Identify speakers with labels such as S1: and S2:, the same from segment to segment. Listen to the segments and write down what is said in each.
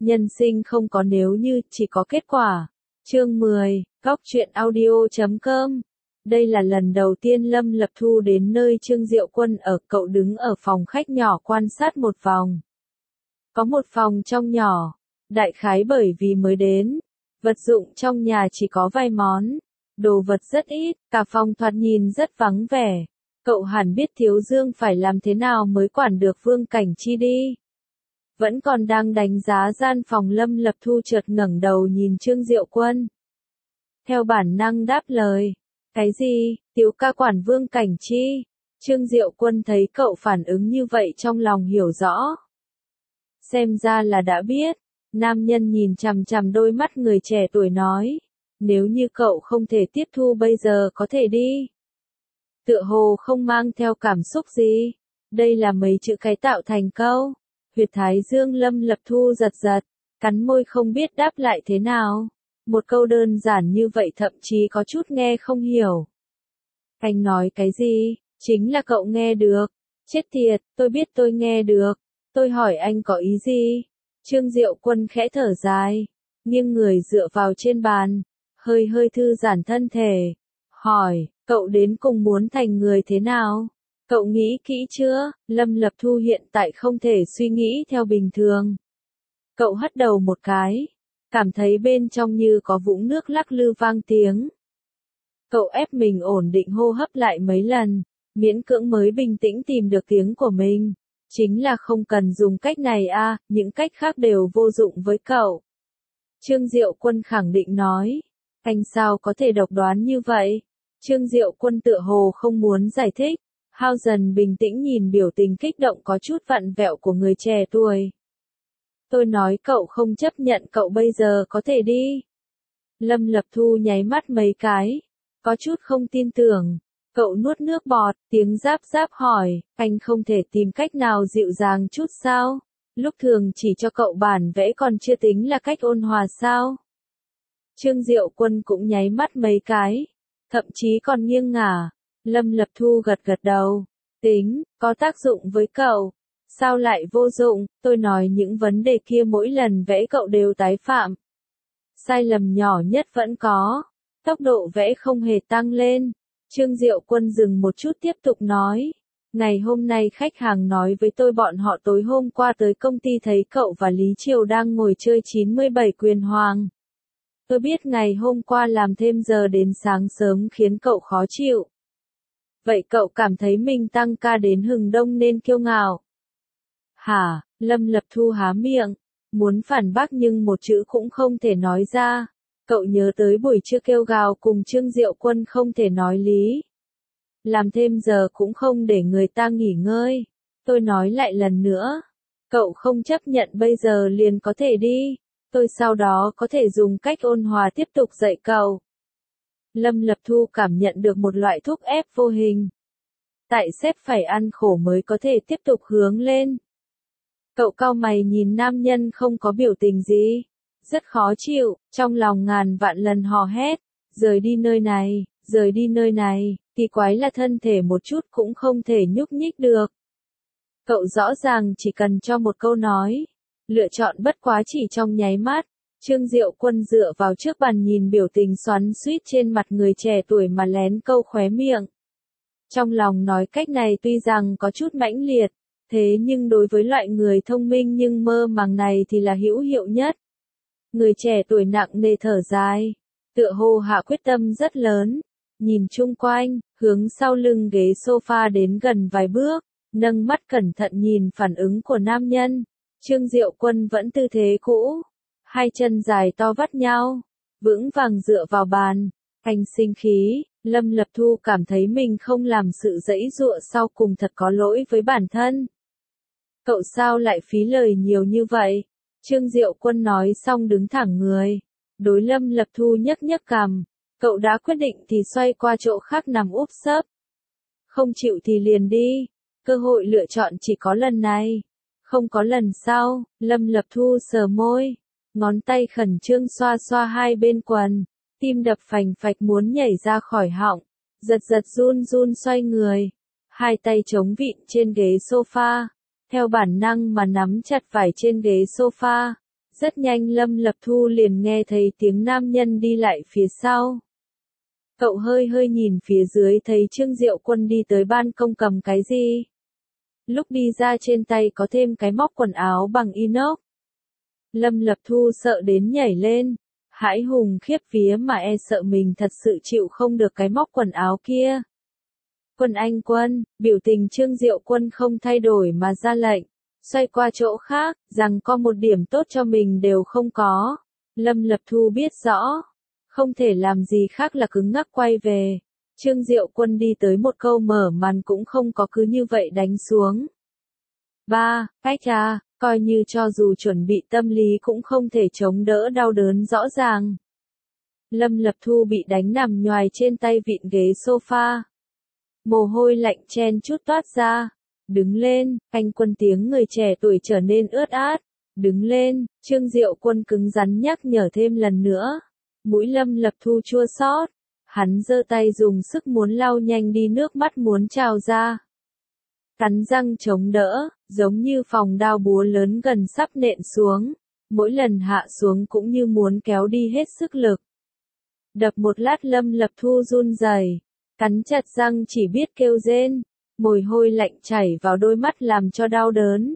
S1: Nhân sinh không có nếu như, chỉ có kết quả. Chương 10, goctruyện.audio.com. Đây là lần đầu tiên Lâm Lập Thu đến nơi Trương Diệu Quân ở, cậu đứng ở phòng khách nhỏ quan sát một vòng. Có một phòng trong nhỏ, đại khái bởi vì mới đến, vật dụng trong nhà chỉ có vài món, đồ vật rất ít, cả phòng thoạt nhìn rất vắng vẻ. Cậu hẳn biết Thiếu Dương phải làm thế nào mới quản được Vương Cảnh Chi đi. Vẫn còn đang đánh giá gian phòng, Lâm Lập Thu chợt ngẩng đầu nhìn Trương Diệu Quân. Theo bản năng đáp lời. Cái gì, Tiểu ca quản Vương Cảnh Chi? Trương Diệu Quân thấy cậu phản ứng như vậy trong lòng hiểu rõ. Xem ra là đã biết. Nam nhân nhìn chằm chằm đôi mắt người trẻ tuổi nói. Nếu như cậu không thể tiếp thu bây giờ có thể đi. Tựa hồ không mang theo cảm xúc gì. Đây là mấy chữ cái tạo thành câu. Huyệt thái dương Lâm Lập Thu giật giật, cắn môi không biết đáp lại thế nào. Một câu đơn giản như vậy thậm chí có chút nghe không hiểu. Anh nói cái gì? Chính là cậu nghe được. Chết tiệt, tôi biết tôi nghe được. Tôi hỏi anh có ý gì? Trương Diệu Quân khẽ thở dài, nghiêng người dựa vào trên bàn, hơi hơi thư giãn thân thể. Hỏi, cậu đến cùng muốn thành người thế nào? Cậu nghĩ kỹ chưa? Lâm Lập Thu hiện tại không thể suy nghĩ theo bình thường. Cậu hất đầu một cái, cảm thấy bên trong như có vũng nước lắc lư vang tiếng. Cậu ép mình ổn định hô hấp lại mấy lần, miễn cưỡng mới bình tĩnh tìm được tiếng của mình. Chính là không cần dùng cách này à, những cách khác đều vô dụng với cậu. Trương Diệu Quân khẳng định nói. Anh sao có thể độc đoán như vậy? Trương Diệu Quân tựa hồ không muốn giải thích. Hao dần bình tĩnh nhìn biểu tình kích động có chút vặn vẹo của người trẻ tuổi. Tôi nói cậu không chấp nhận, cậu bây giờ có thể đi. Lâm Lập Thu nháy mắt mấy cái, có chút không tin tưởng. Cậu nuốt nước bọt, tiếng giáp giáp hỏi, anh không thể tìm cách nào dịu dàng chút sao? Lúc thường chỉ cho cậu bản vẽ còn chưa tính là cách ôn hòa sao? Trương Diệu Quân cũng nháy mắt mấy cái, thậm chí còn nghiêng ngả. Lâm Lập Thu gật gật đầu, tính, có tác dụng với cậu. Sao lại vô dụng? Tôi nói những vấn đề kia mỗi lần vẽ cậu đều tái phạm. Sai lầm nhỏ nhất vẫn có, tốc độ vẽ không hề tăng lên. Trương Diệu Quân dừng một chút tiếp tục nói. Ngày hôm nay khách hàng nói với tôi bọn họ tối hôm qua tới công ty thấy cậu và Lý Triều đang ngồi chơi 97 quyền hoàng. Tôi biết ngày hôm qua làm thêm giờ đến sáng sớm khiến cậu khó chịu. Vậy cậu cảm thấy mình tăng ca đến hừng đông nên kiêu ngạo? Hả? Lâm Lập Thu há miệng, muốn phản bác nhưng một chữ cũng không thể nói ra. Cậu nhớ tới buổi trưa kêu gào cùng Trương Diệu Quân không thể nói lý. Làm thêm giờ cũng không để người ta nghỉ ngơi. Tôi nói lại lần nữa. Cậu không chấp nhận bây giờ liền có thể đi. Tôi sau đó có thể dùng cách ôn hòa tiếp tục dạy cậu. Lâm Lập Thu cảm nhận được một loại thúc ép vô hình. Tại sếp phải ăn khổ mới có thể tiếp tục hướng lên. Cậu cau mày nhìn nam nhân không có biểu tình gì. Rất khó chịu, trong lòng ngàn vạn lần hò hét. Rời đi nơi này, rời đi nơi này. Kỳ quái là thân thể một chút cũng không thể nhúc nhích được. Cậu rõ ràng chỉ cần cho một câu nói. Lựa chọn bất quá chỉ trong nháy mắt. Trương Diệu Quân dựa vào trước bàn nhìn biểu tình xoắn xuýt trên mặt người trẻ tuổi mà lén câu khóe miệng. Trong lòng nói cách này tuy rằng có chút mãnh liệt, thế nhưng đối với loại người thông minh nhưng mơ màng này thì là hữu hiệu nhất. Người trẻ tuổi nặng nề thở dài, tựa hồ hạ quyết tâm rất lớn, nhìn chung quanh, hướng sau lưng ghế sofa đến gần vài bước, nâng mắt cẩn thận nhìn phản ứng của nam nhân. Trương Diệu Quân vẫn tư thế cũ, hai chân dài to vắt nhau, vững vàng dựa vào bàn. Anh sinh khí, Lâm Lập Thu cảm thấy mình không làm sự giãy giụa sau cùng thật có lỗi với bản thân. Cậu sao lại phí lời nhiều như vậy? Trương Diệu Quân nói xong đứng thẳng người. Đối Lâm Lập Thu nhấc nhấc cằm. Cậu đã quyết định thì xoay qua chỗ khác nằm úp sấp. Không chịu thì liền đi. Cơ hội lựa chọn chỉ có lần này. Không có lần sau. Lâm Lập Thu sờ môi. Ngón tay khẩn trương xoa xoa hai bên quần. Tim đập phành phạch muốn nhảy ra khỏi họng. Giật giật run run xoay người. Hai tay chống vịn trên ghế sofa. Theo bản năng mà nắm chặt vải trên ghế sofa. Rất nhanh Lâm Lập Thu liền nghe thấy tiếng nam nhân đi lại phía sau. Cậu hơi hơi nhìn phía dưới thấy Trương Diệu Quân đi tới ban công cầm cái gì. Lúc đi ra trên tay có thêm cái móc quần áo bằng inox. Lâm Lập Thu sợ đến nhảy lên, hãi hùng khiếp vía mà e sợ mình thật sự chịu không được cái móc quần áo kia. Quân anh Quân, biểu tình Trương Diệu Quân không thay đổi mà ra lệnh, xoay qua chỗ khác, rằng có một điểm tốt cho mình đều không có. Lâm Lập Thu biết rõ, không thể làm gì khác là cứng ngắc quay về. Trương Diệu Quân đi tới một câu mở màn cũng không có cứ như vậy đánh xuống. Cách coi như cho dù chuẩn bị tâm lý cũng không thể chống đỡ đau đớn rõ ràng. Lâm Lập Thu bị đánh nằm nhoài trên tay vịn ghế sofa. Mồ hôi lạnh chen chút toát ra. Đứng lên, anh Quân tiếng người trẻ tuổi trở nên ướt át. Đứng lên, Trương Diệu Quân cứng rắn nhắc nhở thêm lần nữa. Mũi Lâm Lập Thu chua xót. Hắn giơ tay dùng sức muốn lau nhanh đi nước mắt muốn trào ra. Cắn răng chống đỡ, giống như phòng đao búa lớn gần sắp nện xuống. Mỗi lần hạ xuống cũng như muốn kéo đi hết sức lực. Đập một lát Lâm Lập Thu run rẩy, cắn chặt răng chỉ biết kêu rên. Mồ hôi lạnh chảy vào đôi mắt làm cho đau đớn.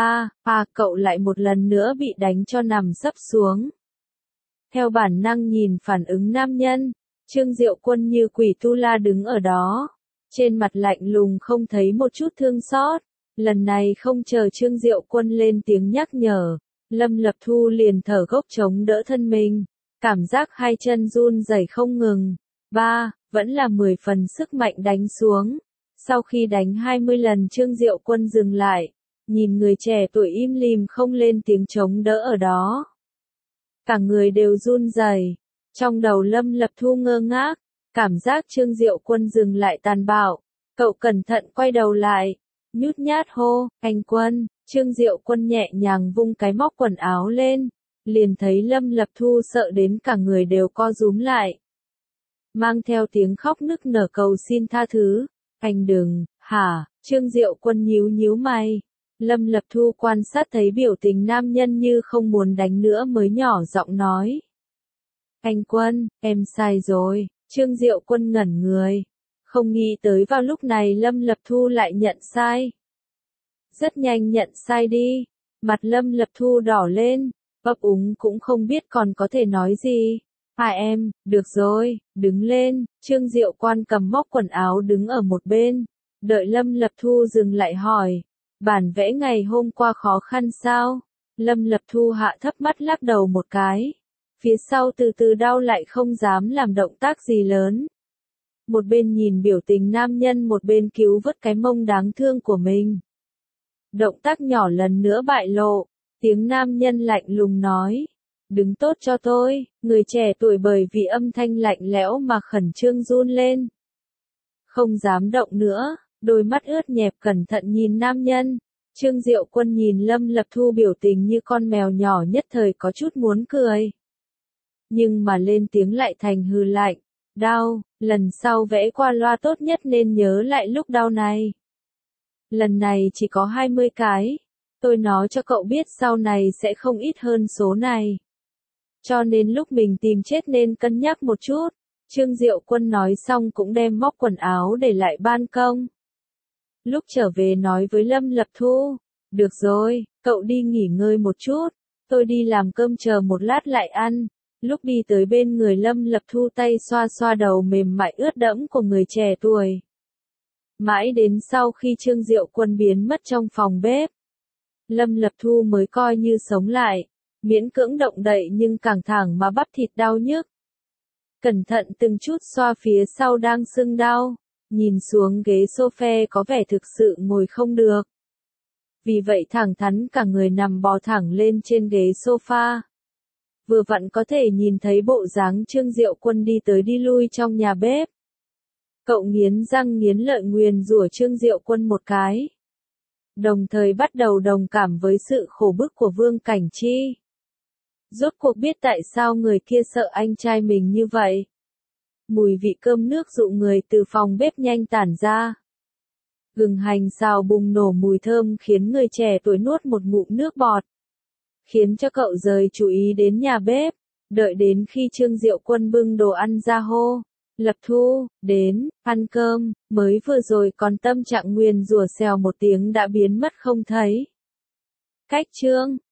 S1: Cậu lại một lần nữa bị đánh cho nằm sấp xuống. Theo bản năng nhìn phản ứng nam nhân, Trương Diệu Quân như quỷ tu la đứng ở đó. Trên mặt lạnh lùng không thấy một chút thương xót. Lần này không chờ Trương Diệu Quân lên tiếng nhắc nhở, Lâm Lập Thu liền thở gốc chống đỡ thân mình. Cảm giác hai chân run rẩy không ngừng. Vẫn là 10 phần sức mạnh đánh xuống. Sau khi đánh 20 lần Trương Diệu Quân dừng lại, nhìn người trẻ tuổi im lìm không lên tiếng chống đỡ ở đó. Cả người đều run rẩy. Trong đầu Lâm Lập Thu ngơ ngác, cảm giác Trương Diệu Quân dừng lại tàn bạo. Cậu cẩn thận quay đầu lại, nhút nhát hô, anh Quân. Trương Diệu Quân nhẹ nhàng vung cái móc quần áo lên, liền thấy Lâm Lập Thu sợ đến cả người đều co rúm lại. Mang theo tiếng khóc nức nở cầu xin tha thứ, anh đừng, Trương Diệu Quân nhíu nhíu mày. Lâm Lập Thu quan sát thấy biểu tình nam nhân như không muốn đánh nữa mới nhỏ giọng nói. Anh Quân, em sai rồi. Trương Diệu Quân ngẩn người. Không nghĩ tới vào lúc này Lâm Lập Thu lại nhận sai. Rất nhanh nhận sai đi. Mặt Lâm Lập Thu đỏ lên, ấp úng cũng không biết còn có thể nói gì. Em, được rồi, đứng lên. Trương Diệu Quân cầm móc quần áo đứng ở một bên. Đợi Lâm Lập Thu dừng lại hỏi. Bản vẽ ngày hôm qua khó khăn sao? Lâm Lập Thu hạ thấp mắt lắc đầu một cái. Phía sau từ từ đau lại không dám làm động tác gì lớn. Một bên nhìn biểu tình nam nhân một bên cứu vớt cái mông đáng thương của mình. Động tác nhỏ lần nữa bại lộ. Tiếng nam nhân lạnh lùng nói. Đứng tốt cho tôi. Người trẻ tuổi bởi vì âm thanh lạnh lẽo mà khẩn trương run lên. Không dám động nữa. Đôi mắt ướt nhẹp cẩn thận nhìn nam nhân. Trương Diệu Quân nhìn Lâm Lập Thu biểu tình như con mèo nhỏ nhất thời có chút muốn cười. Nhưng mà lên tiếng lại thành hừ lạnh. Đau, lần sau vẽ qua loa tốt nhất nên nhớ lại lúc đau này. Lần này chỉ có 20 cái. Tôi nói cho cậu biết sau này sẽ không ít hơn số này. Cho nên lúc mình tìm chết nên cân nhắc một chút. Trương Diệu Quân nói xong cũng đem móc quần áo để lại ban công. Lúc trở về nói với Lâm Lập Thu. Được rồi, cậu đi nghỉ ngơi một chút. Tôi đi làm cơm chờ một lát lại ăn. Lúc đi tới bên người Lâm Lập Thu tay xoa xoa đầu mềm mại ướt đẫm của người trẻ tuổi. Mãi đến sau khi Trương Diệu Quân biến mất trong phòng bếp. Lâm Lập Thu mới coi như sống lại. Miễn cưỡng động đậy nhưng cẳng thẳng mà bắp thịt đau nhức. Cẩn thận từng chút xoa phía sau đang sưng đau. Nhìn xuống ghế sofa có vẻ thực sự ngồi không được. Vì vậy thẳng thắn cả người nằm bò thẳng lên trên ghế sofa. Vừa vặn có thể nhìn thấy bộ dáng Trương Diệu Quân đi tới đi lui trong nhà bếp. Cậu nghiến răng nghiến lợi nguyền rủa Trương Diệu Quân một cái. Đồng thời bắt đầu đồng cảm với sự khổ bức của Vương Cảnh Chi. Rốt cuộc biết tại sao người kia sợ anh trai mình như vậy. Mùi vị cơm nước dụ người từ phòng bếp nhanh tản ra. Gừng hành xào bùng nổ mùi thơm khiến người trẻ tuổi nuốt một ngụm nước bọt. khiến cho cậu rời chú ý đến nhà bếp. Đợi đến khi Trương Diệu Quân bưng đồ ăn ra hô, Lập Thu, đến, ăn cơm, mới vừa rồi còn tâm trạng nguyền rủa xèo một tiếng đã biến mất không thấy. Cách Trương